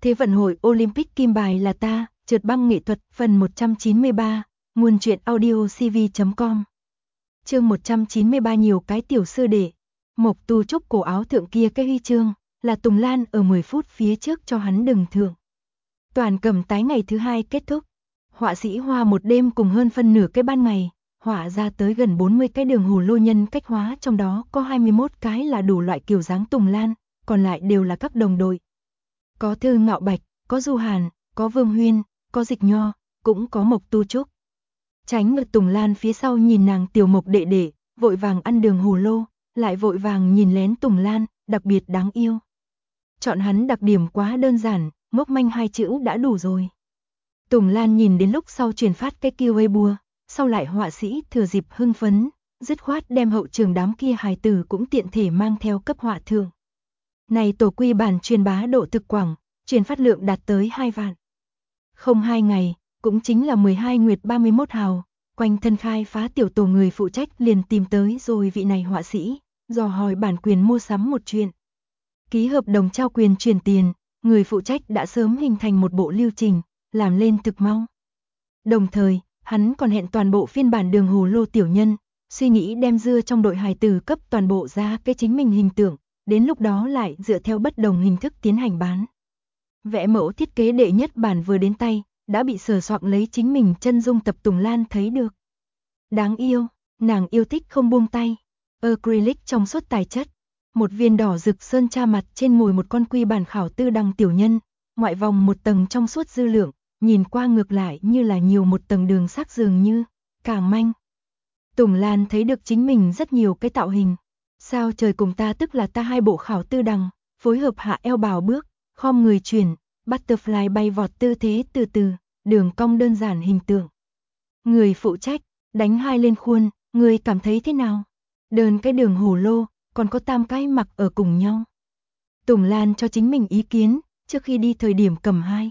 Thế vận hội Olympic kim bài là ta, trượt băng nghệ thuật, phần 193, nguồn truyện audio cv.com. Chương 193 nhiều cái tiểu sư đệ. Mộc Tu Trúc cổ áo thượng kia cái huy chương, là Tùng Lan ở 10 phút phía trước cho hắn đừng thưởng. Toàn cầm tái ngày thứ hai kết thúc. Họa sĩ hoa một đêm cùng hơn phân nửa cái ban ngày, họa ra tới gần 40 cái đường hồ lô nhân cách hóa, trong đó có 21 cái là đủ loại kiểu dáng Tùng Lan, còn lại đều là các đồng đội. Có Thư Ngạo Bạch, có Du Hàn, có Vương Huyên, có Dịch Nho, cũng có Mộc Tu Trúc. Tránh ở Tùng Lan phía sau nhìn nàng tiểu Mộc đệ đệ, vội vàng ăn đường hồ lô, lại vội vàng nhìn lén Tùng Lan, đặc biệt đáng yêu. Chọn hắn đặc điểm quá đơn giản, ngốc manh hai chữ đã đủ rồi. Tùng Lan nhìn đến lúc sau truyền phát cái kia Weibo, sau lại họa sĩ thừa dịp hưng phấn, dứt khoát đem hậu trường đám kia hài tử cũng tiện thể mang theo cấp họa thượng. Này tổ quy bản truyền bá độ thực quảng, truyền phát lượng đạt tới 2 vạn. Không 2 ngày, cũng chính là 12 nguyệt 31 hào, quanh thân khai phá tiểu tổ người phụ trách liền tìm tới rồi vị này họa sĩ, dò hỏi bản quyền mua sắm một chuyện. Ký hợp đồng trao quyền chuyển tiền, người phụ trách đã sớm hình thành một bộ lưu trình, làm lên thực mau. Đồng thời, hắn còn hẹn toàn bộ phiên bản đường hồ lô tiểu nhân, suy nghĩ đem dưa trong đội hài tử cấp toàn bộ ra cái chính mình hình tượng, đến lúc đó lại dựa theo bất đồng hình thức tiến hành bán. Vẽ mẫu thiết kế đệ nhất bản vừa đến tay, đã bị sờ soạn lấy chính mình chân dung tập Tùng Lan thấy được. Đáng yêu, nàng yêu thích không buông tay. Acrylic trong suốt tài chất, một viên đỏ rực sơn tra mặt trên ngồi một con quy bản khảo tư đăng tiểu nhân, ngoại vòng một tầng trong suốt dư lượng, nhìn qua ngược lại như là nhiều một tầng đường sắc dường như, càng manh. Tùng Lan thấy được chính mình rất nhiều cái tạo hình. Sao trời cùng ta tức là ta hai bộ khảo tư đằng, phối hợp hạ eo bào bước, khom người chuyển, butterfly bay vọt tư thế từ từ, đường cong đơn giản hình tượng. Người phụ trách, đánh hai lên khuôn, người cảm thấy thế nào? Đơn cái đường hồ lô, còn có tam cái mặc ở cùng nhau. Tùng Lan cho chính mình ý kiến, trước khi đi thời điểm cầm hai.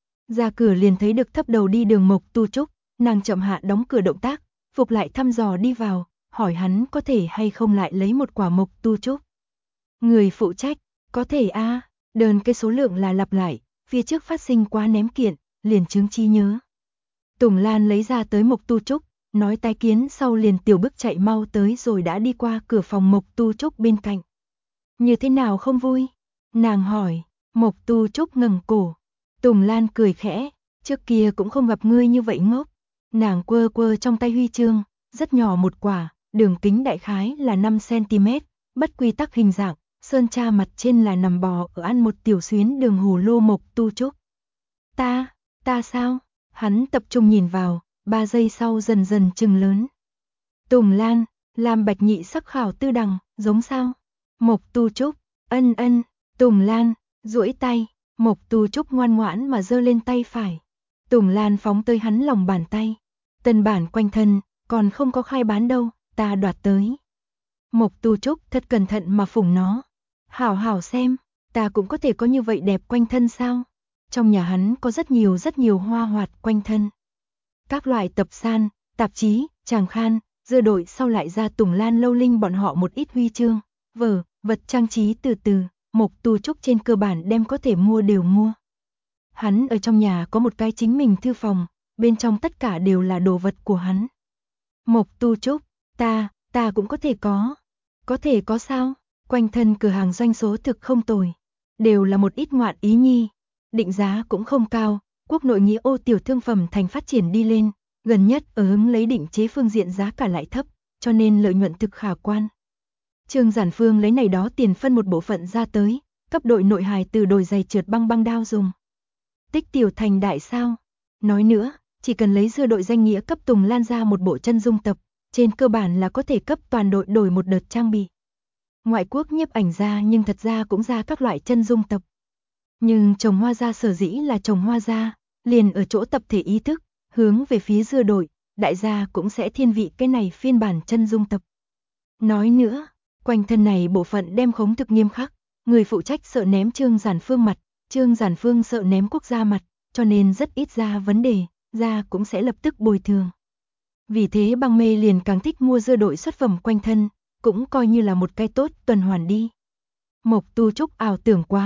Ra cửa liền thấy được thấp đầu đi đường Mộc Tu Trúc, nàng chậm hạ đóng cửa động tác, phục lại thăm dò đi vào, hỏi hắn có thể hay không lại lấy một quả Mộc Tu Trúc. Người phụ trách, có thể a, đơn cái số lượng là lặp lại, phía trước phát sinh quá ném kiện, liền chứng chi nhớ. Tùng Lan lấy ra tới Mộc Tu Trúc, nói tái kiến sau liền tiểu bước chạy mau tới rồi đã đi qua cửa phòng Mộc Tu Trúc bên cạnh. Như thế nào không vui? Nàng hỏi. Mộc Tu Trúc ngẩng cổ. Tùng Lan cười khẽ, trước kia cũng không gặp ngươi như vậy ngốc. Nàng quơ quơ trong tay huy chương, rất nhỏ một quả, đường kính đại khái là 5 cm, bất quy tắc hình dạng, sơn tra mặt trên là nằm bò ở ăn một tiểu xuyến đường hồ lô Mộc Tu Trúc. Ta sao? Hắn tập trung nhìn vào, 3 giây sau dần dần trừng lớn. Tùng Lan, làm bạch nhị sắc khảo tư đằng, giống sao? Mộc Tu Trúc, ân, Tùng Lan, duỗi tay, Mộc Tu Trúc ngoan ngoãn mà giơ lên tay phải. Tùng Lan phóng tới hắn lòng bàn tay. Tân bản quanh thân, còn không có khai bán đâu, ta đoạt tới. Mộc Tu Trúc thật cẩn thận mà phủng nó. Hảo hảo xem, ta cũng có thể có như vậy đẹp quanh thân sao? Trong nhà hắn có rất nhiều hoa hoạt quanh thân. Các loại tập san, tạp chí, tràng khan, dưa đội sau lại ra Tùng Lan lâu linh bọn họ một ít huy chương, vở, vật trang trí từ từ, Mộc Tu Trúc trên cơ bản đem có thể mua đều mua. Hắn ở trong nhà có một cái chính mình thư phòng, bên trong tất cả đều là đồ vật của hắn. Mộc Tu Trúc, ta cũng có thể có. Có thể có sao? Quanh thân cửa hàng doanh số thực không tồi. Đều là một ít ngoạn ý nhi. Định giá cũng không cao, quốc nội nghĩa ô tiểu thương phẩm thành phát triển đi lên, gần nhất ở hứng lấy định chế phương diện giá cả lại thấp, cho nên lợi nhuận thực khả quan. Trương Giản Phương lấy này đó tiền phân một bộ phận ra tới, cấp đội nội hài từ đồi giày trượt băng đao dùng. Tích tiểu thành đại sao? Nói nữa, chỉ cần lấy dưa đội danh nghĩa cấp Tùng Lan ra một bộ chân dung tập, trên cơ bản là có thể cấp toàn đội đổi một đợt trang bị. Ngoại quốc nhiếp ảnh ra nhưng thật ra cũng ra các loại chân dung tập. Nhưng trồng hoa gia sở dĩ là trồng hoa gia, liền ở chỗ tập thể ý thức, hướng về phía dưa đội, đại gia cũng sẽ thiên vị cái này phiên bản chân dung tập. Nói nữa, quanh thân này bộ phận đem khống thực nghiêm khắc, người phụ trách sợ ném Trương Giản Phương mặt, Trương Giản Phương sợ ném quốc gia mặt, cho nên rất ít ra vấn đề, ra cũng sẽ lập tức bồi thường. Vì thế băng mê liền càng thích mua dưa đội xuất phẩm quanh thân, cũng coi như là một cái tốt tuần hoàn đi. Mộc Tu Trúc ảo tưởng quá,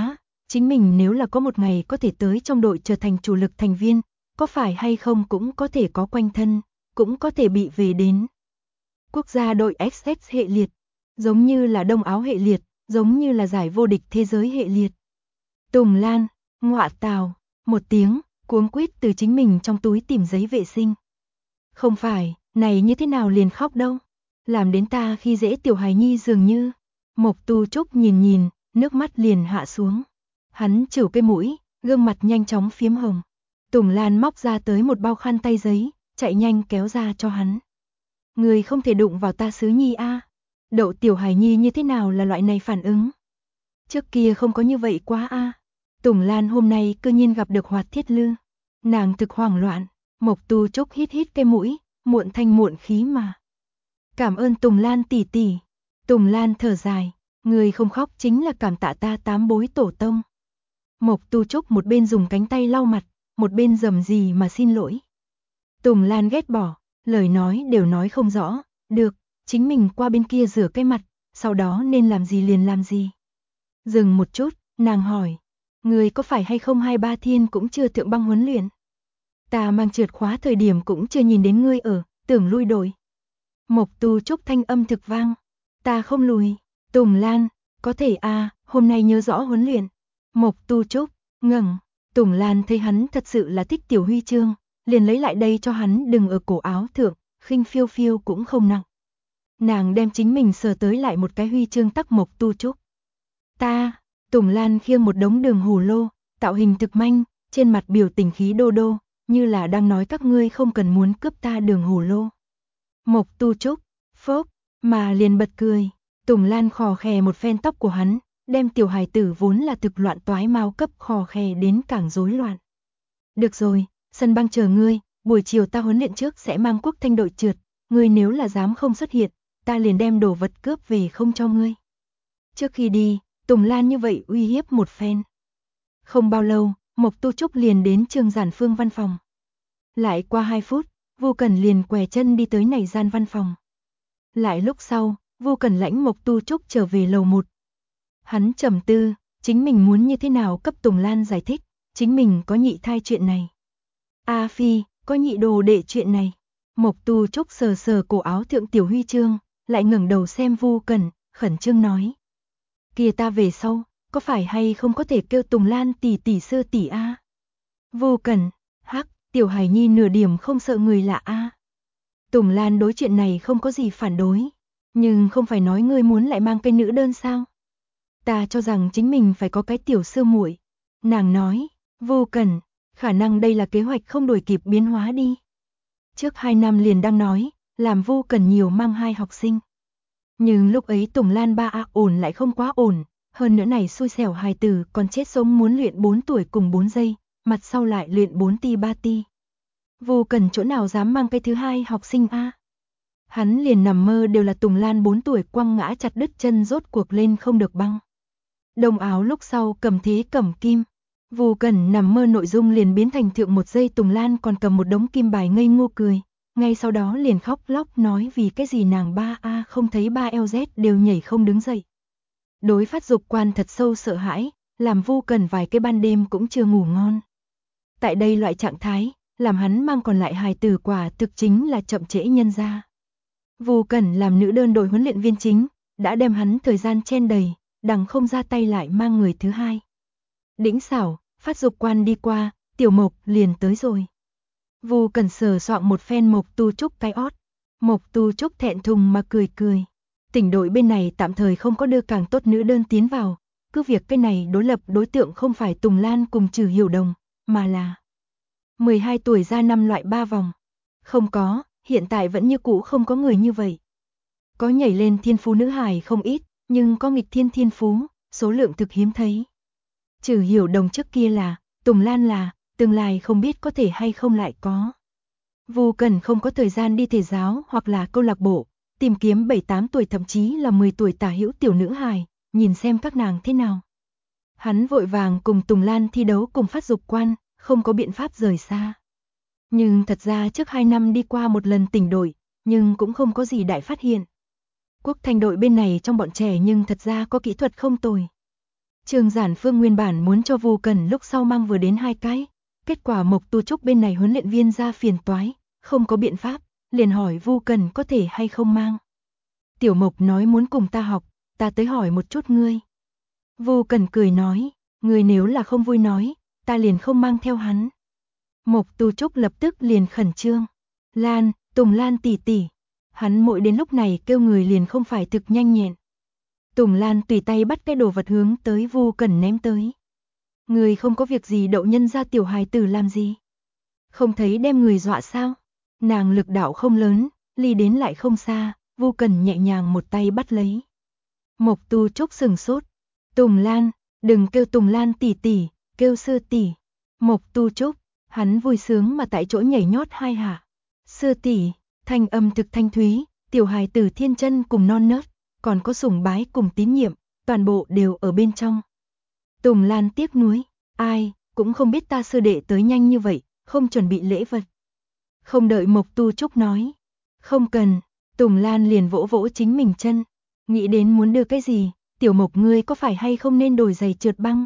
chính mình nếu là có một ngày có thể tới trong đội trở thành chủ lực thành viên, có phải hay không cũng có thể có quanh thân, cũng có thể bị về đến. Quốc gia đội XX hệ liệt, giống như là Đông Áo hệ liệt, giống như là giải vô địch thế giới hệ liệt. Tùng Lan, ngọa tào, một tiếng, cuống quýt từ chính mình trong túi tìm giấy vệ sinh. Không phải, này như thế nào liền khóc đâu, làm đến ta khi dễ tiểu hài nhi dường như. Mộc Tu Trúc nhìn, nước mắt liền hạ xuống. Hắn chửi cái mũi, gương mặt nhanh chóng phiếm hồng. Tùng Lan móc ra tới một bao khăn tay giấy, chạy nhanh kéo ra cho hắn. Người không thể đụng vào ta Sứ Nhi a. Đậu tiểu hài nhi như thế nào là loại này phản ứng? Trước kia không có như vậy quá a. Tùng Lan hôm nay cư nhiên gặp được Hoạt Thiết Lư. Nàng thực hoảng loạn, Mộc Tu Trúc hít cái mũi, muộn thanh muộn khí mà. Cảm ơn Tùng Lan tỷ tỷ. Tùng Lan thở dài, người không khóc chính là cảm tạ ta 8 bối tổ tông. Mộc Tu Trúc một bên dùng cánh tay lau mặt, một bên rầm rì mà xin lỗi. Tùng Lan ghét bỏ, lời nói đều nói không rõ, được, chính mình qua bên kia rửa cái mặt, sau đó nên làm gì liền làm gì. Dừng một chút, nàng hỏi, người có phải hay không 2-3 thiên cũng chưa thượng băng huấn luyện? Ta mang trượt khóa thời điểm cũng chưa nhìn đến ngươi ở, tưởng lui đội. Mộc Tu Trúc thanh âm thực vang, ta không lùi. Tùng Lan, có thể hôm nay nhớ rõ huấn luyện. Mộc Tu Trúc, ngẩng, Tùng Lan thấy hắn thật sự là thích tiểu huy chương, liền lấy lại đây cho hắn đừng ở cổ áo thượng, khinh phiêu phiêu cũng không nặng. Nàng đem chính mình sờ tới lại một cái huy chương tắc Mộc Tu Trúc. Ta, Tùng Lan khiêng một đống đường hồ lô, tạo hình thực manh, trên mặt biểu tình khí đô đô, như là đang nói các ngươi không cần muốn cướp ta đường hồ lô. Mộc Tu Trúc, phốc, mà liền bật cười. Tùng Lan khò khè một phen tóc của hắn, đem tiểu hài tử vốn là thực loạn toái mau cấp khò khè đến càng rối loạn. Được rồi, sân băng chờ ngươi, buổi chiều ta huấn luyện trước sẽ mang Quốc Thanh đội trượt, ngươi nếu là dám không xuất hiện, ta liền đem đồ vật cướp về không cho ngươi. Trước khi đi, Tùng Lan như vậy uy hiếp một phen. Không bao lâu, Mộc Tu Trúc liền đến Trương Giản Phương văn phòng. Lại qua 2 phút, Vu Cẩn liền què chân đi tới này gian văn phòng. Lại lúc sau, Vu Cẩn lãnh Mộc Tu Trúc trở về lầu 1. Hắn trầm tư, chính mình muốn như thế nào cấp Tùng Lan giải thích, chính mình có nhị thai chuyện này. A Phi, có nhị đồ đệ chuyện này. Mộc Tu Trúc sờ sờ cổ áo thượng tiểu huy chương, lại ngẩng đầu xem Vu Cẩn, khẩn trương nói. Kìa ta về sau, có phải hay không có thể kêu Tùng Lan tỷ tỷ sư tỷ a? Vu Cẩn, hắc, tiểu hài nhi nửa điểm không sợ người lạ a. Tùng Lan đối chuyện này không có gì phản đối, nhưng không phải nói ngươi muốn lại mang cái nữ đơn sao? Ta cho rằng chính mình phải có cái tiểu sư muội. Nàng nói, Vu Cẩn, khả năng đây là kế hoạch không đổi kịp biến hóa đi. Trước 2 năm liền đang nói, làm Vu Cẩn nhiều mang 2 học sinh. Nhưng lúc ấy Tùng Lan ba ổn lại không quá ổn, hơn nữa này xui xẻo hài tử còn chết sống muốn luyện 4 tuổi cùng 4 giây, mặt sau lại luyện 4 ti 3 ti. Vu Cẩn chỗ nào dám mang cái thứ 2 học sinh a? Hắn liền nằm mơ đều là Tùng Lan 4 tuổi quăng ngã chặt đứt chân rốt cuộc lên không được băng. Đồng áo lúc sau cầm thế cầm kim. Vu Cẩn nằm mơ nội dung liền biến thành thượng 1 giây Tùng Lan còn cầm một đống kim bài ngây ngô cười. Ngay sau đó liền khóc lóc nói vì cái gì nàng 3A không thấy 3LZ đều nhảy không đứng dậy. Đối phát dục quan thật sâu sợ hãi, làm Vu Cẩn vài cái ban đêm cũng chưa ngủ ngon. Tại đây loại trạng thái, làm hắn mang còn lại hài tử quả thực chính là chậm trễ nhân ra. Vu Cẩn làm nữ đơn đội huấn luyện viên chính, đã đem hắn thời gian chen đầy, đằng không ra tay lại mang người thứ 2. Đĩnh xảo, phát dục quan đi qua, tiểu Mộc liền tới rồi. Vu Cẩn sờ soạng một phen Mộc Tu Trúc cái ót. Mộc Tu Trúc thẹn thùng mà cười. Tỉnh đội bên này tạm thời không có đưa càng tốt nữ đơn tiến vào, cứ việc cái này đối lập đối tượng không phải Tùng Lan cùng Trừ Hiểu Đồng, mà là 12 tuổi ra 5 loại 3 vòng. Không có, hiện tại vẫn như cũ không có người như vậy. Có nhảy lên thiên phú nữ hài không ít, nhưng có nghịch thiên phú, số lượng thực hiếm thấy. Trừ Hiểu Đồng trước kia là, Tùng Lan là, tương lai không biết có thể hay không lại có. Vu Cẩn không có thời gian đi thể giáo hoặc là câu lạc bộ, tìm kiếm 7-8 tuổi thậm chí là 10 tuổi tả hữu tiểu nữ hài, nhìn xem các nàng thế nào. Hắn vội vàng cùng Tùng Lan thi đấu cùng phát dục quan, không có biện pháp rời xa. Nhưng thật ra trước 2 năm đi qua một lần tỉnh đội, nhưng cũng không có gì đại phát hiện. Quốc Thanh đội bên này trong bọn trẻ nhưng thật ra có kỹ thuật không tồi. Trương Giản Phương nguyên bản muốn cho Vu Cần lúc sau mang vừa đến 2 cái, kết quả Mộc Tu Trúc bên này huấn luyện viên ra phiền toái, không có biện pháp, liền hỏi Vu Cần có thể hay không mang. Tiểu Mộc nói muốn cùng ta học, ta tới hỏi một chút ngươi. Vu Cần cười nói, ngươi nếu là không vui nói, ta liền không mang theo hắn. Mộc Tu Trúc lập tức liền khẩn trương. Lan, Tùng Lan tỷ tỷ. Hắn mỗi đến lúc này kêu người liền không phải thực nhanh nhẹn. Tùng Lan tùy tay bắt cái đồ vật hướng tới Vu Cần ném tới. Người không có việc gì đậu nhân ra tiểu hài tử làm gì? Không thấy đem người dọa sao? Nàng lực đạo không lớn, ly đến lại không xa, Vu Cần nhẹ nhàng một tay bắt lấy. Mộc Tu Trúc sừng sốt. Tùng Lan, đừng kêu Tùng Lan tỷ tỷ, kêu sư tỷ. Mộc Tu Trúc, hắn vui sướng mà tại chỗ nhảy nhót 2 hạ. Sư tỷ, thanh âm thực thanh thúy, tiểu hài tử thiên chân cùng non nớt, còn có sủng bái cùng tín nhiệm, toàn bộ đều ở bên trong. Tùng Lan tiếc nuối, ai, cũng không biết ta sư đệ tới nhanh như vậy, không chuẩn bị lễ vật. Không đợi Mộc Tu Trúc nói, không cần, Tùng Lan liền vỗ vỗ chính mình chân, nghĩ đến muốn đưa cái gì, tiểu Mộc ngươi có phải hay không nên đổi giày trượt băng?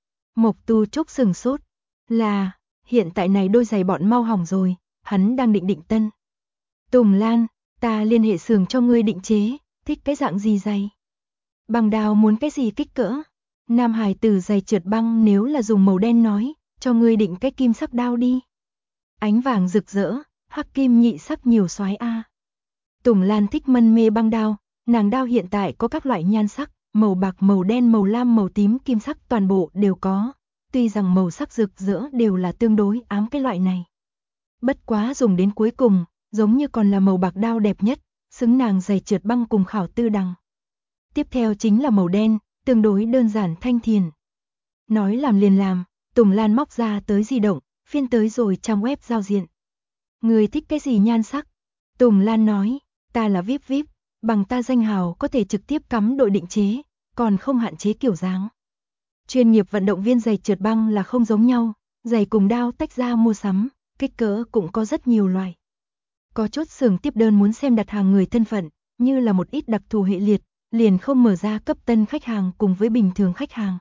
Mộc Tu Trúc sừng sốt, là, hiện tại này đôi giày bọn mau hỏng rồi, hắn đang định tân. Tùng Lan, ta liên hệ xưởng cho ngươi định chế, thích cái dạng gì giày? Băng đào muốn cái gì kích cỡ? Nam Hải tử giày trượt băng nếu là dùng màu đen nói, cho ngươi định cái kim sắc đao đi. Ánh vàng rực rỡ, hắc kim nhị sắc nhiều soái a. Tùng Lan thích mân mê băng đao, nàng đao hiện tại có các loại nhan sắc, màu bạc, màu đen, màu lam, màu tím, kim sắc toàn bộ đều có. Tuy rằng màu sắc rực rỡ đều là tương đối ám cái loại này. Bất quá dùng đến cuối cùng, giống như còn là màu bạc đao đẹp nhất, xứng nàng giày trượt băng cùng khảo tư đằng. Tiếp theo chính là màu đen, tương đối đơn giản thanh thiền. Nói làm liền làm, Tùng Lan móc ra tới di động, phiên tới rồi trang web giao diện. Người thích cái gì nhan sắc? Tùng Lan nói, ta là VIP, bằng ta danh hào có thể trực tiếp cắm đội định chế, còn không hạn chế kiểu dáng. Chuyên nghiệp vận động viên giày trượt băng là không giống nhau, giày cùng đao tách ra mua sắm, kích cỡ cũng có rất nhiều loại. Có chốt xưởng tiếp đơn muốn xem đặt hàng người thân phận, như là một ít đặc thù hệ liệt, liền không mở ra cấp tân khách hàng cùng với bình thường khách hàng.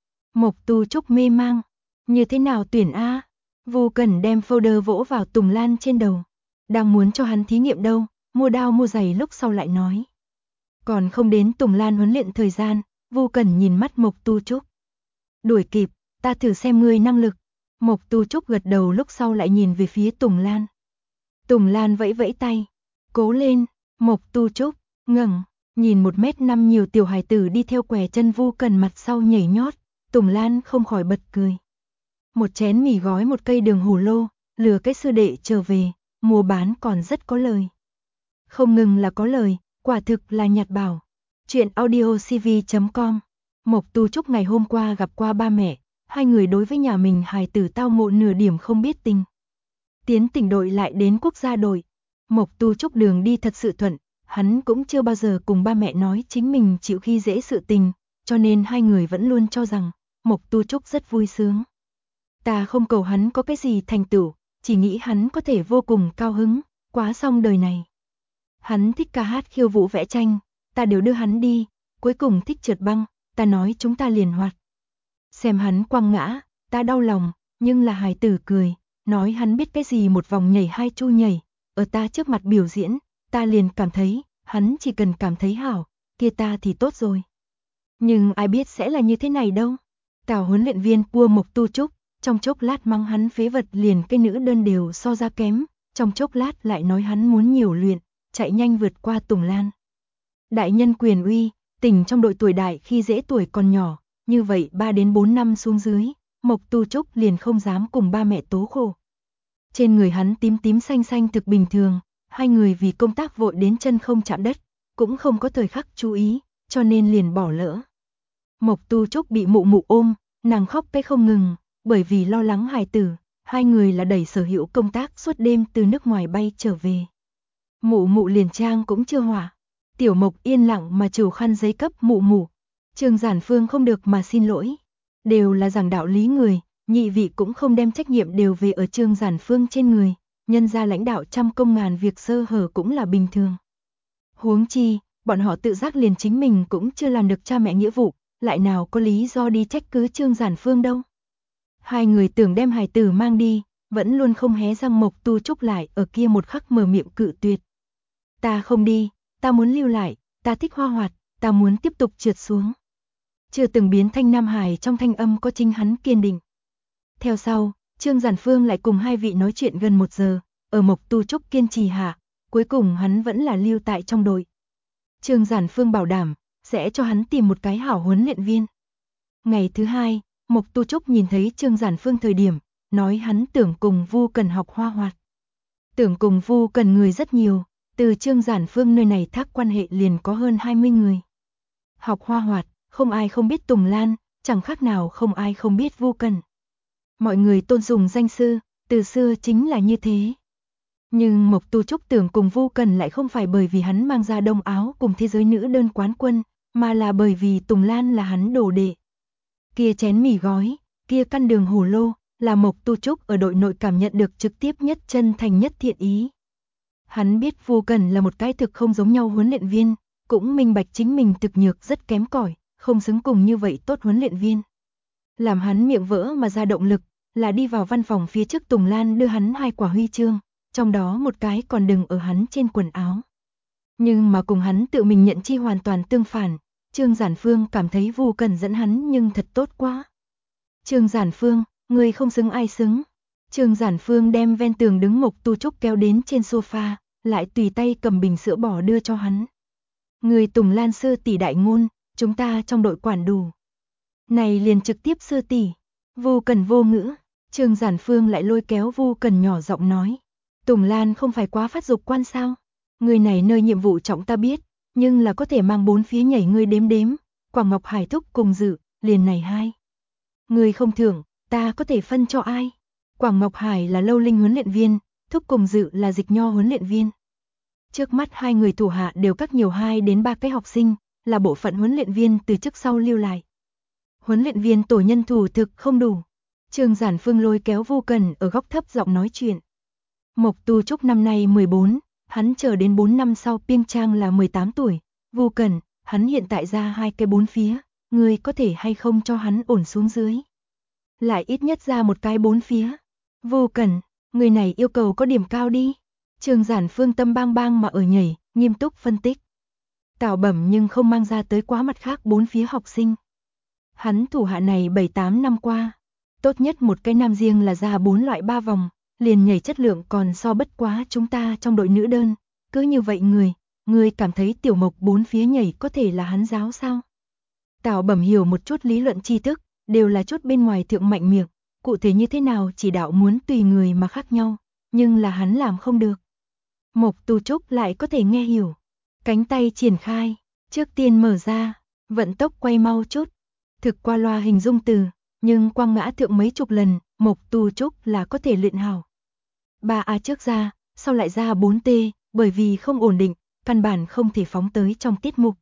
Mộc Tu Trúc mê mang, như thế nào tuyển a? Vu Cần đem folder vỗ vào Tùng Lan trên đầu, đang muốn cho hắn thí nghiệm đâu, mua đao mua giày lúc sau lại nói. Còn không đến Tùng Lan huấn luyện thời gian, Vu Cần nhìn mắt Mộc Tu Trúc. Đuổi kịp, ta thử xem ngươi năng lực. Mộc Tu Trúc gật đầu lúc sau lại nhìn về phía Tùng Lan. Tùng Lan vẫy vẫy tay, cố lên, Mộc Tu Trúc, ngẩng, nhìn 1m5 nhiều tiểu hài tử đi theo què chân Vu Cần mặt sau nhảy nhót, Tùng Lan không khỏi bật cười. Một chén mì gói một cây đường hồ lô, lừa cái sư đệ trở về, mua bán còn rất có lời. Không ngừng là có lời, quả thực là nhạt bảo. Chuyện audiocv.com. Mộc Tu Trúc ngày hôm qua gặp qua ba mẹ, hai người đối với nhà mình hài tử tao ngộ nửa điểm không biết tình. Tiến tỉnh đội lại đến quốc gia đội. Mộc Tu Trúc đường đi thật sự thuận, hắn cũng chưa bao giờ cùng ba mẹ nói chính mình chịu khi dễ sự tình, cho nên hai người vẫn luôn cho rằng Mộc Tu Trúc rất vui sướng. Ta không cầu hắn có cái gì thành tựu, chỉ nghĩ hắn có thể vô cùng cao hứng, quá xong đời này. Hắn thích ca hát khiêu vũ vẽ tranh, ta đều đưa hắn đi, cuối cùng thích trượt băng, ta nói chúng ta liền hoạt. Xem hắn quăng ngã, ta đau lòng, nhưng là hài tử cười, nói hắn biết cái gì một vòng nhảy 2 chu nhảy, ở ta trước mặt biểu diễn, ta liền cảm thấy, hắn chỉ cần cảm thấy hảo, kia ta thì tốt rồi. Nhưng ai biết sẽ là như thế này đâu. Tào huấn luyện viên cua Mộc Tu Trúc, trong chốc lát mắng hắn phế vật liền cái nữ đơn đều so ra kém, trong chốc lát lại nói hắn muốn nhiều luyện, chạy nhanh vượt qua Tùng Lan. Đại nhân quyền uy, tỉnh trong đội tuổi đại khi dễ tuổi còn nhỏ, như vậy 3 đến 4 năm xuống dưới, Mộc Tu Trúc liền không dám cùng ba mẹ tố khổ. Trên người hắn tím tím xanh xanh thực bình thường, hai người vì công tác vội đến chân không chạm đất, cũng không có thời khắc chú ý, cho nên liền bỏ lỡ. Mộc Tu Trúc bị mụ mụ ôm, nàng khóc cái không ngừng, bởi vì lo lắng hài tử, hai người là đẩy sở hữu công tác suốt đêm từ nước ngoài bay trở về. Mụ mụ liền trang cũng chưa hỏa. Tiểu Mộc yên lặng mà trầu khăn giấy cấp mụ mụ. Trương Giản Phương không được mà xin lỗi. Đều là giảng đạo lý người, nhị vị cũng không đem trách nhiệm đều về ở Trương Giản Phương trên người, nhân ra lãnh đạo trăm công ngàn việc sơ hở cũng là bình thường. Huống chi, bọn họ tự giác liền chính mình cũng chưa làm được cha mẹ nghĩa vụ, lại nào có lý do đi trách cứ Trương Giản Phương đâu. Hai người tưởng đem hài tử mang đi, vẫn luôn không hé răng. Mộc Tu Trúc lại ở kia một khắc mở miệng cự tuyệt. Ta không đi, ta muốn lưu lại, ta thích Hoa Hoạt, ta muốn tiếp tục trượt xuống. Chưa từng biến thanh nam hài trong thanh âm có chính hắn kiên định. Theo sau, Trương Giản Phương lại cùng hai vị nói chuyện gần 1 giờ, ở Mộc Tu Trúc kiên trì hạ, cuối cùng hắn vẫn là lưu tại trong đội. Trương Giản Phương bảo đảm, sẽ cho hắn tìm một cái hảo huấn luyện viên. Ngày thứ hai, Mộc Tu Trúc nhìn thấy Trương Giản Phương thời điểm, nói hắn tưởng cùng Vu Cần học Hoa Hoạt. Tưởng cùng Vu Cần người rất nhiều, từ Trương Giản Phương nơi này thác quan hệ liền có hơn 20 người. Học Hoa Hoạt, không ai không biết Tùng Lan, chẳng khác nào không ai không biết Vu Cần. Mọi người tôn sùng danh sư, từ xưa chính là như thế. Nhưng Mộc Tu Trúc tưởng cùng Vu Cần lại không phải bởi vì hắn mang ra Đông Áo cùng thế giới nữ đơn quán quân, mà là bởi vì Tùng Lan là hắn đồ đệ. Kia chén mì gói, kia căn đường hồ lô, là Mộc Tu Trúc ở đội nội cảm nhận được trực tiếp nhất, chân thành nhất thiện ý. Hắn biết Vu Cần là một cái thực không giống nhau huấn luyện viên, cũng minh bạch chính mình thực nhược rất kém cỏi, không xứng cùng như vậy tốt huấn luyện viên. Làm hắn miệng vỡ mà ra động lực, là đi vào văn phòng phía trước Tùng Lan đưa hắn 2 quả huy chương, trong đó một cái còn đừng ở hắn trên quần áo. Nhưng mà cùng hắn tự mình nhận chi hoàn toàn tương phản, Trương Giản Phương cảm thấy Vu Cần dẫn hắn nhưng thật tốt quá. Trương Giản Phương, người không xứng ai xứng. Trương Giản Phương đem ven tường đứng Mộc Tu Trúc kéo đến trên sofa, lại tùy tay cầm bình sữa bò đưa cho hắn. Người Tùng Lan sư tỷ đại ngôn, chúng ta trong đội quản đủ. Này liền trực tiếp sư tỷ. Vu Cần vô ngữ, Trương Giản Phương lại lôi kéo Vu Cần nhỏ giọng nói. Tùng Lan không phải quá phát dục quan sao? Người này nơi nhiệm vụ trọng ta biết, nhưng là có thể mang 4 phía nhảy ngươi đếm đếm, Quảng Ngọc Hải thúc cùng dự, liền này 2. Người không thưởng, ta có thể phân cho ai? Quảng Ngọc Hải là Lâu Linh huấn luyện viên, thúc cùng dự là Dịch Nho huấn luyện viên. Trước mắt 2 người thủ hạ đều các nhiều 2 đến 3 cái học sinh, là bộ phận huấn luyện viên từ trước sau lưu lại. Huấn luyện viên tổ nhân thủ thực không đủ. Trương Giản Phương lôi kéo Vu Cần ở góc thấp giọng nói chuyện. Mộc Tu Trúc năm nay 14, hắn chờ đến 4 năm sau Piêng Trang là 18 tuổi. Vu Cần, hắn hiện tại ra 2 cái 4 phía, ngươi có thể hay không cho hắn ổn xuống dưới? Lại ít nhất ra 1 cái 4 phía. Vu Cần, người này yêu cầu có điểm cao đi. Trương Giản Phương tâm bang bang mà ở nhảy, nghiêm túc phân tích. Tào Bẩm nhưng không mang ra tới quá mặt khác 4 phía học sinh. Hắn thủ hạ này 7-8 năm qua, tốt nhất một cái nam riêng là ra 4 loại 3 vòng, liền nhảy chất lượng còn so bất quá chúng ta trong đội nữ đơn. Cứ như vậy người cảm thấy Tiểu Mộc 4 phía nhảy có thể là hắn giáo sao? Tào Bẩm hiểu một chút lý luận tri thức, đều là chút bên ngoài thượng mạnh miệng, cụ thể như thế nào chỉ đạo muốn tùy người mà khác nhau, nhưng là hắn làm không được. Mộc Tu Trúc lại có thể nghe hiểu. Cánh tay triển khai, trước tiên mở ra, vận tốc quay mau chút. Thực qua loa hình dung từ, nhưng quang ngã thượng mấy chục lần, Mộc Tu Trúc là có thể luyện hảo. 3A trước ra, sau lại ra 4T, bởi vì không ổn định, căn bản không thể phóng tới trong tiết mục.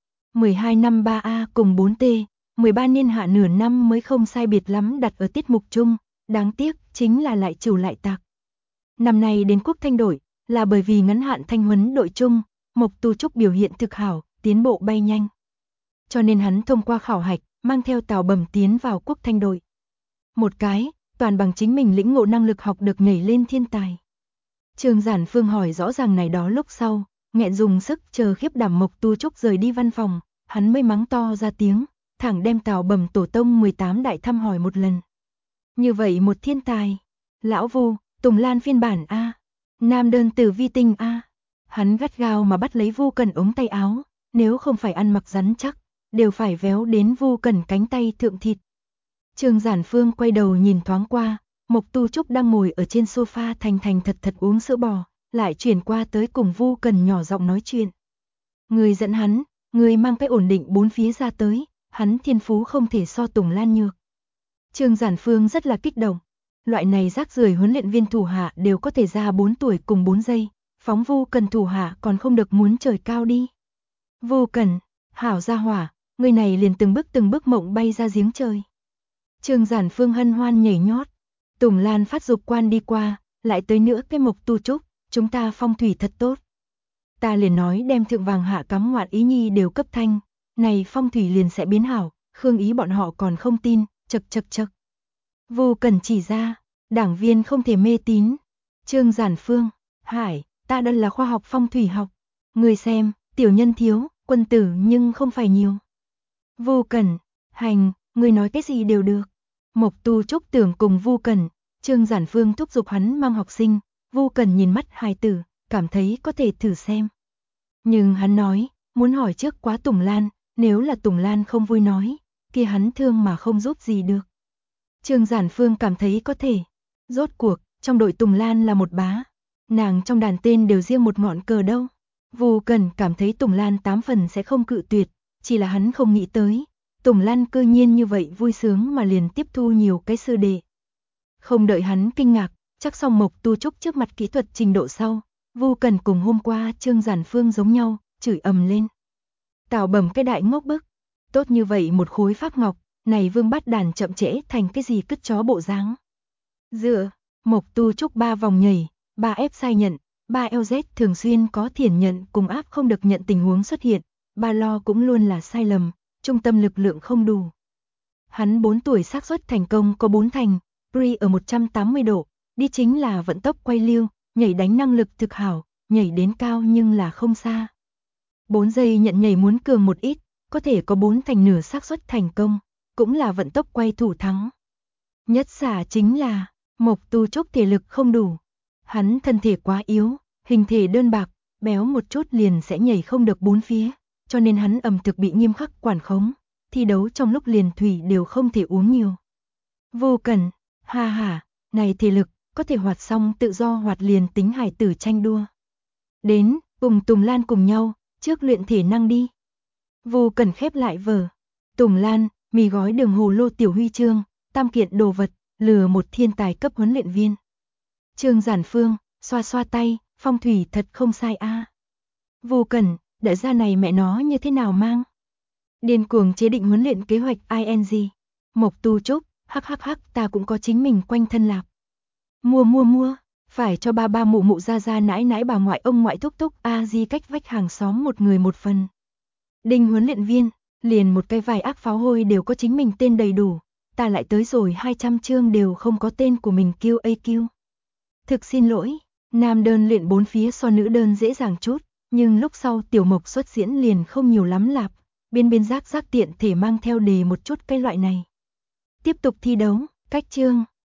12 năm 3A cùng 4T, 13 niên hạ nửa năm mới không sai biệt lắm đặt ở tiết mục chung, đáng tiếc chính là lại trừ lại tạc. Năm nay đến Quốc Thanh đội, là bởi vì ngắn hạn thanh huấn đội chung, Mộc Tu Trúc biểu hiện thực hảo, tiến bộ bay nhanh. Cho nên hắn thông qua khảo hạch, mang theo Tào Bẩm tiến vào Quốc Thanh đội. Một cái, toàn bằng chính mình lĩnh ngộ năng lực học được nhảy lên thiên tài. Trương Giản Phương hỏi rõ ràng này đó lúc sau, nghẹn dùng sức chờ khiếp đảm Mộc Tu Trúc rời đi văn phòng, hắn mới mắng to ra tiếng, thẳng đem Tào Bẩm tổ tông 18 đại thăm hỏi một lần. Như vậy một thiên tài, lão Vu, Tùng Lan phiên bản A, nam đơn tử vi tinh A. Hắn gắt gao mà bắt lấy Vu Cần ống tay áo, nếu không phải ăn mặc rắn chắc, đều phải véo đến Vu Cần cánh tay thượng thịt. Trương Giản Phương quay đầu nhìn thoáng qua, Mộc Tu Trúc đang ngồi ở trên sofa thành thành thật thật uống sữa bò, lại chuyển qua tới cùng Vu Cần nhỏ giọng nói chuyện. Người dẫn hắn, người mang cái ổn định 4 phía ra tới, hắn thiên phú không thể so Tùng Lan nhược. Trương Giản Phương rất là kích động, loại này rác rưởi huấn luyện viên thủ hạ đều có thể ra 4 tuổi cùng 4 giây, phóng Vu Cần thủ hạ còn không được muốn trời cao đi. Vu Cần, hảo gia hỏa, người này liền từng bước mộng bay ra giếng trời. Trương Giản Phương hân hoan nhảy nhót, Tùng Lan phát dục quan đi qua, lại tới nữa cái Mộc Tu Trúc, chúng ta phong thủy thật tốt. Ta liền nói đem thượng vàng hạ cắm ngoạn ý nhi đều cấp thanh, này phong thủy liền sẽ biến hảo, Khương Ý bọn họ còn không tin, chậc. Vu Cẩn chỉ ra, đảng viên không thể mê tín. Trương Giản Phương, Hải, ta đây là khoa học phong thủy học. Người xem, tiểu nhân thiếu, quân tử nhưng không phải nhiều. Vu Cẩn, hành, người nói cái gì đều được. Mộc Tu Trúc tưởng cùng Vu Cẩn, Trương Giản Phương thúc giục hắn mang học sinh. Vu Cẩn nhìn mắt hài tử, cảm thấy có thể thử xem. Nhưng hắn nói, muốn hỏi trước quá Tùng Lan, nếu là Tùng Lan không vui nói, kia hắn thương mà không giúp gì được. Trương Giản Phương cảm thấy có thể. Rốt cuộc, trong đội Tùng Lan là một bá. Nàng trong đàn tên đều riêng một ngọn cờ đâu. Vu Cẩn cảm thấy Tùng Lan 8 phần sẽ không cự tuyệt, chỉ là hắn không nghĩ tới. Tùng Lan cơ nhiên như vậy vui sướng mà liền tiếp thu nhiều cái sư đệ. Không đợi hắn kinh ngạc, chắc xong Mộc Tu Trúc trước mặt kỹ thuật trình độ sau, Vu Cẩn cùng hôm qua Trương Giản Phương giống nhau, chửi ầm lên. Tào Bẩm cái đại ngốc bức, tốt như vậy một khối pháp ngọc, này Vương Bát Đàn chậm trễ thành cái gì cứt chó bộ dáng. Dựa, Mộc Tu Trúc 3 vòng nhảy, 3 ép sai nhận, 3 LZ thường xuyên có thiển nhận cùng áp không được nhận tình huống xuất hiện, 3 lo cũng luôn là sai lầm, trung tâm lực lượng không đủ. Hắn 4 tuổi xác suất thành công có 4 thành, Pre ở 180 độ, đi chính là vận tốc quay lưu, nhảy đánh năng lực thực hảo, nhảy đến cao nhưng là không xa. 4 giây nhận nhảy muốn cường một ít, có thể có 4 thành nửa xác suất thành công, cũng là vận tốc quay thủ thắng. Nhất xả chính là, Mộc Tu Trúc thể lực không đủ. Hắn thân thể quá yếu, hình thể đơn bạc, béo một chút liền sẽ nhảy không được 4 phía, cho nên hắn ẩm thực bị nghiêm khắc quản khống, thi đấu trong lúc liền thủy đều không thể uống nhiều. Vô Cẩn, ha ha, này thể lực, có thể hoạt xong tự do hoạt liền tính hải tử tranh đua. Đến, cùng Tùng Lan cùng nhau, trước luyện thể năng đi. Vô Cẩn khép lại vở. Tùng Lan, mì gói đường hồ lô tiểu huy chương, tam kiện đồ vật, lừa một thiên tài cấp huấn luyện viên. Trương Giản Phương, xoa xoa tay, phong thủy thật không sai a. Vô Cẩn, đại gia này mẹ nó như thế nào mang? Điên cuồng chế định huấn luyện kế hoạch ING. Mộc Tu Trúc, hắc ta cũng có chính mình quanh thân lạc. Mua, phải cho ba mụ ra nãi nãi bà ngoại ông ngoại thúc thúc a di cách vách hàng xóm một người một phần. Đinh huấn luyện viên, liền một cái vài ác pháo hôi đều có chính mình tên đầy đủ, ta lại tới rồi 200 chương đều không có tên của mình QAQ. Thực xin lỗi, nam đơn luyện 4 phía so nữ đơn dễ dàng chút, nhưng lúc sau Tiểu Mộc xuất diễn liền không nhiều lắm lạp, biên giác tiện thể mang theo đề một chút cái loại này. Tiếp tục thi đấu, cách chương.